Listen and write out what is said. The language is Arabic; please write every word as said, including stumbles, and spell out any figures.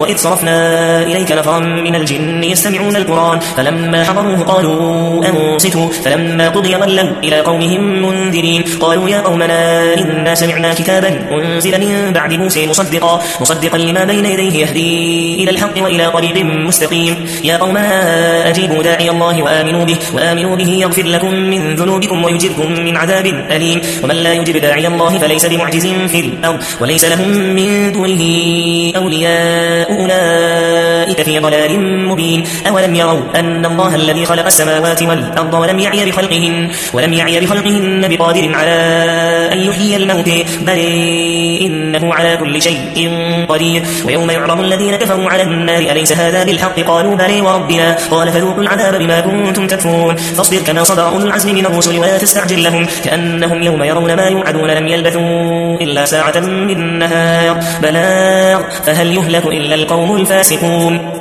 وإذ صرفنا إليك نفرا من الجن يستمعون القرآن فلما حضروه قالوا أنصتوا فلما قضي ولوا إلى قومهم منذرين قالوا يا قومنا إنا سمعنا كتابا أنزل من بعد موسى مصدقا مصدقا لما بين يديه يهدي إلى الحق وإلى طريق مستقيم يا قومنا أجيبوا داعي الله وآمنوا به وآمنوا به يغفر لكم من ذنوبكم ويجركم من عذاب أليم ومن لا يجب داعي الله فليس بمعجز في الأرض وليس لهم من دونه أولياء أولئك في ضلال مبين أولم يروا أن الله الذي خلق السماوات والأرض ولم يعي بخلقهن ولم يعي بخلقهن بقادر على أن يحيي الموت بل إنه على كل شيء قدير ويوم يعرض الذين كفروا على النار أليس هذا بالحق قالوا بلى وربنا قال فذوقوا العذاب بما كنتم تكفرون فاصبر كما صبر أولو العزم من الرسل ولا تستعجل لهم كأنهم يوم يرون ما يوعدون لم يلبثوا إلا ساعة من نهار بلاغ فهل يهلك إلا القوم الفاسقون